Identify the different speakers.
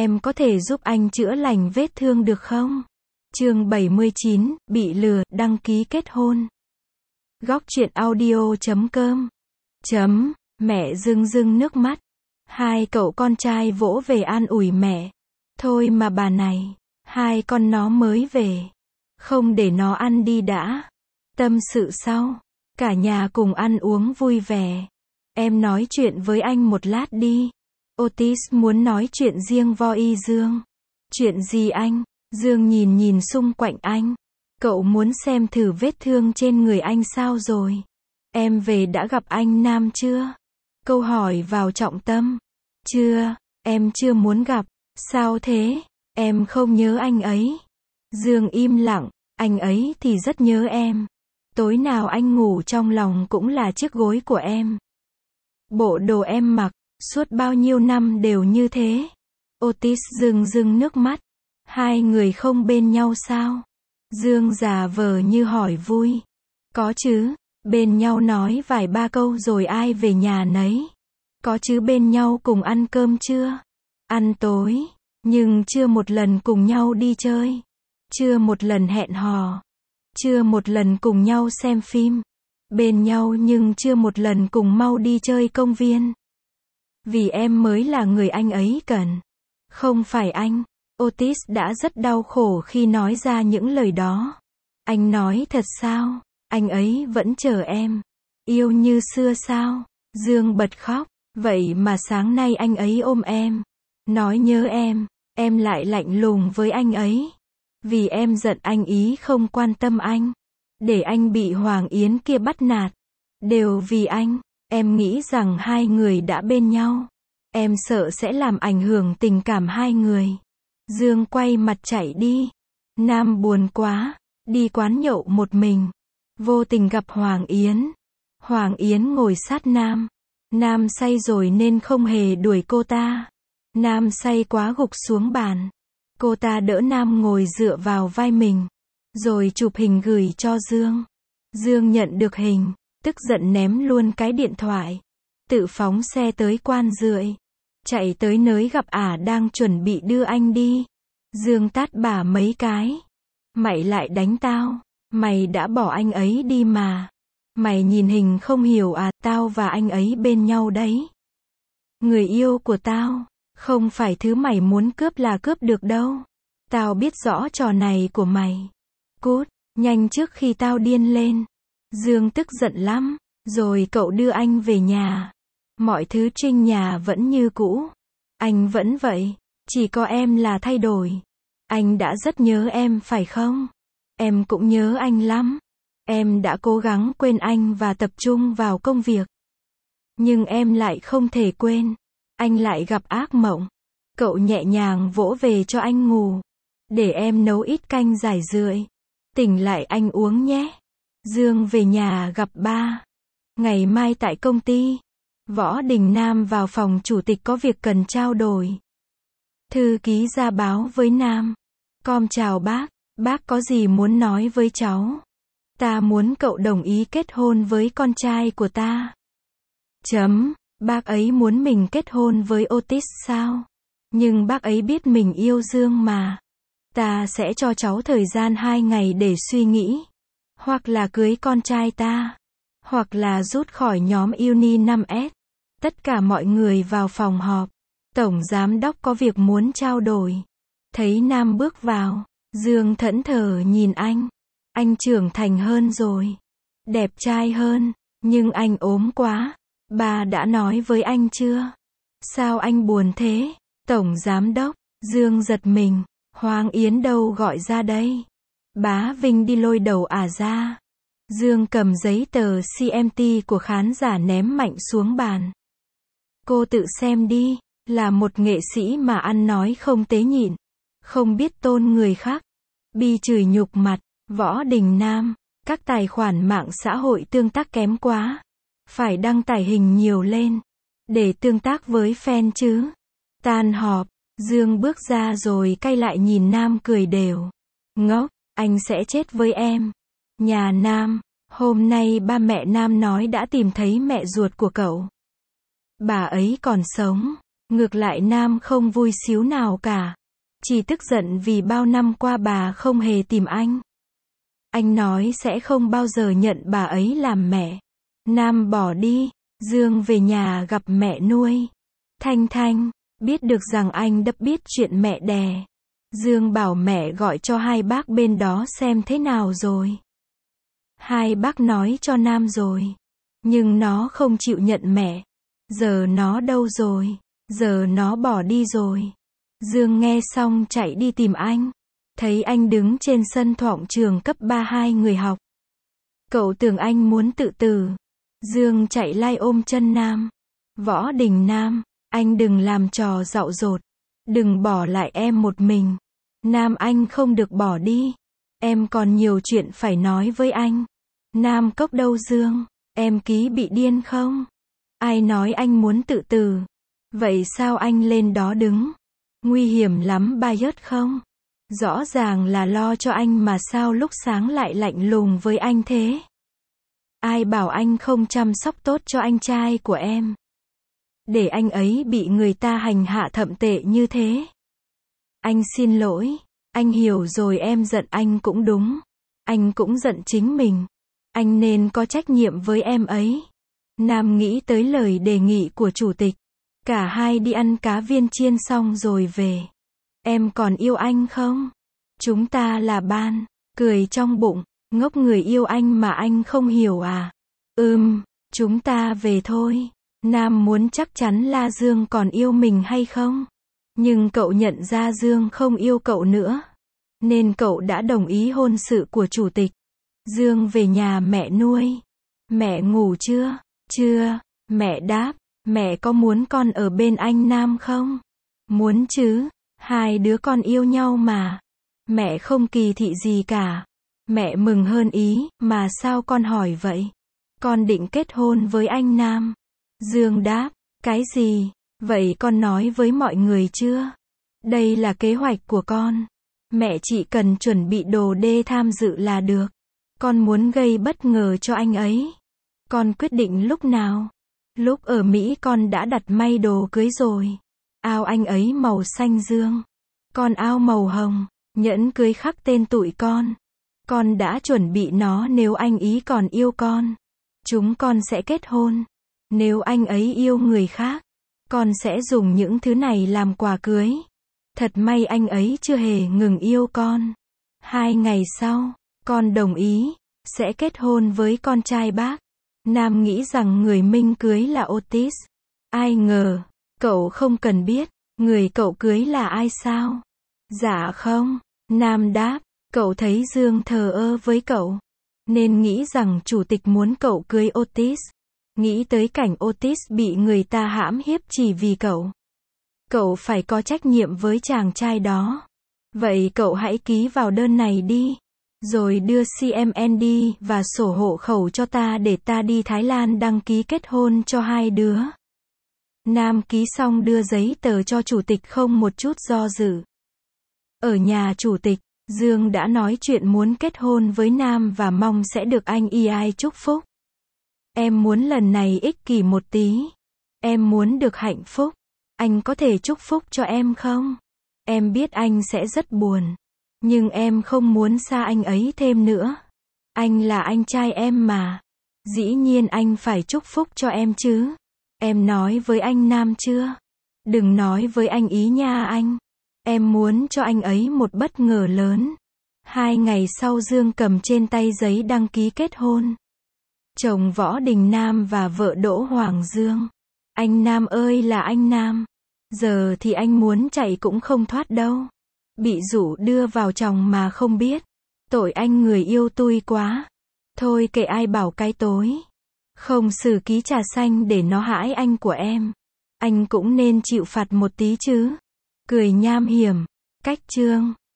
Speaker 1: Em có thể giúp anh chữa lành vết thương được không? Chương 79, bị lừa, đăng ký kết hôn. Góc truyện audio.com. Mẹ rưng rưng nước mắt. Hai cậu con trai vỗ về an ủi mẹ. Thôi mà bà này, hai con nó mới về. Không để nó ăn đi đã. Tâm sự sau. Cả nhà cùng ăn uống vui vẻ. Em nói chuyện với anh một lát đi. Otis muốn nói chuyện riêng với Dương. Chuyện gì anh? Dương nhìn xung quanh anh. Cậu muốn xem thử vết thương trên người anh sao rồi? Em về đã gặp anh Nam chưa? Câu hỏi vào trọng tâm. Chưa, em chưa muốn gặp. Sao thế? Em không nhớ anh ấy. Dương im lặng, anh ấy thì rất nhớ em. Tối nào anh ngủ trong lòng cũng là chiếc gối của em. Bộ đồ em mặc, suốt bao nhiêu năm đều như thế. Otis rưng nước mắt. Hai người không bên nhau sao? Dương giả vờ như hỏi vui. Có chứ, bên nhau nói vài ba câu rồi ai về nhà nấy. Có chứ, bên nhau cùng ăn cơm chưa? Ăn tối, nhưng chưa một lần cùng nhau đi chơi. Chưa một lần hẹn hò. Chưa một lần cùng nhau xem phim. Bên nhau nhưng chưa một lần cùng mau đi chơi công viên. Vì em mới là người anh ấy cần. Không phải anh. Otis đã rất đau khổ khi nói ra những lời đó. Anh nói thật sao? Anh ấy vẫn chờ em. Yêu như xưa sao? Dương bật khóc. Vậy mà sáng nay anh ấy ôm em. Nói nhớ em lại lạnh lùng với anh ấy. Vì em giận anh ý không quan tâm anh. Để anh bị Hoàng Yến kia bắt nạt. Đều vì anh. Em nghĩ rằng hai người đã bên nhau. Em sợ sẽ làm ảnh hưởng tình cảm hai người. Dương quay mặt chạy đi. Nam buồn quá. Đi quán nhậu một mình. Vô tình gặp Hoàng Yến. Hoàng Yến ngồi sát Nam. Nam say rồi nên không hề đuổi cô ta. Nam say quá gục xuống bàn. Cô ta đỡ Nam ngồi dựa vào vai mình. Rồi chụp hình gửi cho Dương. Dương nhận được hình. Tức giận ném luôn cái điện thoại. Tự phóng xe tới Quan Dượi. Chạy tới nơi gặp ả đang chuẩn bị đưa anh đi. Dương tát bả mấy cái. Mày lại đánh tao. Mày đã bỏ anh ấy đi mà. Mày nhìn hình không hiểu à, tao và anh ấy bên nhau đấy. Người yêu của tao. Không phải thứ mày muốn cướp là cướp được đâu. Tao biết rõ trò này của mày. Cút, nhanh trước khi tao điên lên. Dương tức giận lắm. Rồi cậu đưa anh về nhà. Mọi thứ trên nhà vẫn như cũ. Anh vẫn vậy. Chỉ có em là thay đổi. Anh đã rất nhớ em phải không? Em cũng nhớ anh lắm. Em đã cố gắng quên anh và tập trung vào công việc. Nhưng em lại không thể quên. Anh lại gặp ác mộng. Cậu nhẹ nhàng vỗ về cho anh ngủ. Để em nấu ít canh giải rượi. Tỉnh lại anh uống nhé. Dương về nhà gặp ba. Ngày mai tại công ty. Võ Đình Nam vào phòng chủ tịch có việc cần trao đổi. Thư ký ra báo với Nam. Com chào bác có gì muốn nói với cháu? Ta muốn cậu đồng ý kết hôn với con trai của ta. Bác ấy muốn mình kết hôn với Otis sao? Nhưng bác ấy biết mình yêu Dương mà. Ta sẽ cho cháu thời gian 2 ngày để suy nghĩ. Hoặc là cưới con trai ta. Hoặc là rút khỏi nhóm Uni 5S. Tất cả mọi người vào phòng họp. Tổng giám đốc có việc muốn trao đổi. Thấy Nam bước vào. Dương thẫn thờ nhìn anh. Anh trưởng thành hơn rồi. Đẹp trai hơn. Nhưng anh ốm quá. Bà đã nói với anh chưa? Sao anh buồn thế? Tổng giám đốc. Dương giật mình. Hoàng Yến đâu gọi ra đây? Bá Vinh đi lôi đầu ả ra. Dương cầm giấy tờ CMT của khán giả ném mạnh xuống bàn. Cô tự xem đi. Là một nghệ sĩ mà ăn nói không tế nhịn. Không biết tôn người khác. Bi chửi nhục mặt. Võ Đình Nam. Các tài khoản mạng xã hội tương tác kém quá. Phải đăng tải hình nhiều lên. Để tương tác với fan chứ. Tan họp. Dương bước ra rồi cay lại nhìn Nam cười đều. Ngốc, anh sẽ chết với em. Nhà Nam. Hôm nay ba mẹ Nam nói đã tìm thấy mẹ ruột của cậu. Bà ấy còn sống. Ngược lại Nam không vui xíu nào cả. Chỉ tức giận vì bao năm qua bà không hề tìm anh. Anh nói sẽ không bao giờ nhận bà ấy làm mẹ. Nam bỏ đi. Dương về nhà gặp mẹ nuôi. Thanh Thanh, biết được rằng anh đã biết chuyện mẹ đẻ. Dương bảo mẹ gọi cho hai bác bên đó xem thế nào rồi. Hai bác nói cho Nam rồi. Nhưng nó không chịu nhận mẹ. Giờ nó đâu rồi? Giờ nó bỏ đi rồi. Dương nghe xong chạy đi tìm anh. Thấy anh đứng trên sân thọng trường cấp 3 hai người học. Cậu tưởng anh muốn tự tử. Dương chạy lai ôm chân Nam. Võ Đình Nam, anh đừng làm trò dạo dột. Đừng bỏ lại em một mình. Nam, anh không được bỏ đi. Em còn nhiều chuyện phải nói với anh. Nam, Cốc đâu Dương? Em Ký bị điên không? Ai nói anh muốn tự tử? Vậy sao anh lên đó đứng? Nguy hiểm lắm ba Yớt không? Rõ ràng là lo cho anh mà sao lúc sáng lại lạnh lùng với anh thế? Ai bảo anh không chăm sóc tốt cho anh trai của em? Để anh ấy bị người ta hành hạ thậm tệ như thế. Anh xin lỗi. Anh hiểu rồi, em giận anh cũng đúng. Anh cũng giận chính mình. Anh nên có trách nhiệm với em ấy. Nam nghĩ tới lời đề nghị của chủ tịch. Cả hai đi ăn cá viên chiên xong rồi về. Em còn yêu anh không? Chúng ta là ban. Cười trong bụng. Ngốc, người yêu anh mà anh không hiểu à? Chúng ta về thôi. Nam muốn chắc chắn là Dương còn yêu mình hay không? Nhưng cậu nhận ra Dương không yêu cậu nữa. Nên cậu đã đồng ý hôn sự của chủ tịch. Dương về nhà mẹ nuôi. Mẹ ngủ chưa? Chưa. Mẹ đáp. Mẹ có muốn con ở bên anh Nam không? Muốn chứ. Hai đứa con yêu nhau mà. Mẹ không kỳ thị gì cả. Mẹ mừng hơn ý, mà sao con hỏi vậy? Con định kết hôn với anh Nam. Dương đáp. Cái gì? Vậy con nói với mọi người chưa? Đây là kế hoạch của con. Mẹ chỉ cần chuẩn bị đồ đê tham dự là được. Con muốn gây bất ngờ cho anh ấy. Con quyết định lúc nào? Lúc ở Mỹ con đã đặt may đồ cưới rồi. Áo anh ấy màu xanh dương. Con áo màu hồng. Nhẫn cưới khắc tên tụi con. Con đã chuẩn bị nó nếu anh ý còn yêu con. Chúng con sẽ kết hôn. Nếu anh ấy yêu người khác, con sẽ dùng những thứ này làm quà cưới. Thật may anh ấy chưa hề ngừng yêu con. 2 ngày sau, con đồng ý, sẽ kết hôn với con trai bác. Nam nghĩ rằng người Minh cưới là Otis. Ai ngờ, cậu không cần biết, người cậu cưới là ai sao? Dạ không. Nam đáp, cậu thấy Dương thờ ơ với cậu. Nên nghĩ rằng chủ tịch muốn cậu cưới Otis. Nghĩ tới cảnh Otis bị người ta hãm hiếp chỉ vì cậu. Cậu phải có trách nhiệm với chàng trai đó. Vậy cậu hãy ký vào đơn này đi. Rồi đưa CMND và sổ hộ khẩu cho ta để ta đi Thái Lan đăng ký kết hôn cho hai đứa. Nam ký xong đưa giấy tờ cho chủ tịch không một chút do dự. Ở nhà chủ tịch, Dương đã nói chuyện muốn kết hôn với Nam và mong sẽ được anh EI chúc phúc. Em muốn lần này ích kỷ một tí. Em muốn được hạnh phúc. Anh có thể chúc phúc cho em không? Em biết anh sẽ rất buồn. Nhưng em không muốn xa anh ấy thêm nữa. Anh là anh trai em mà. Dĩ nhiên anh phải chúc phúc cho em chứ. Em nói với anh Nam chưa? Đừng nói với anh ý nha anh. Em muốn cho anh ấy một bất ngờ lớn. 2 ngày sau Dương cầm trên tay giấy đăng ký kết hôn. Chồng Võ Đình Nam và vợ Đỗ Hoàng Dương. Anh Nam ơi là anh Nam. Giờ thì anh muốn chạy cũng không thoát đâu. Bị rủ đưa vào chồng mà không biết. Tội anh người yêu tui quá. Thôi kệ ai bảo cái tối. Không xử ký trà xanh để nó hãi anh của em. Anh cũng nên chịu phạt một tí chứ. Cười nham hiểm. Cách chương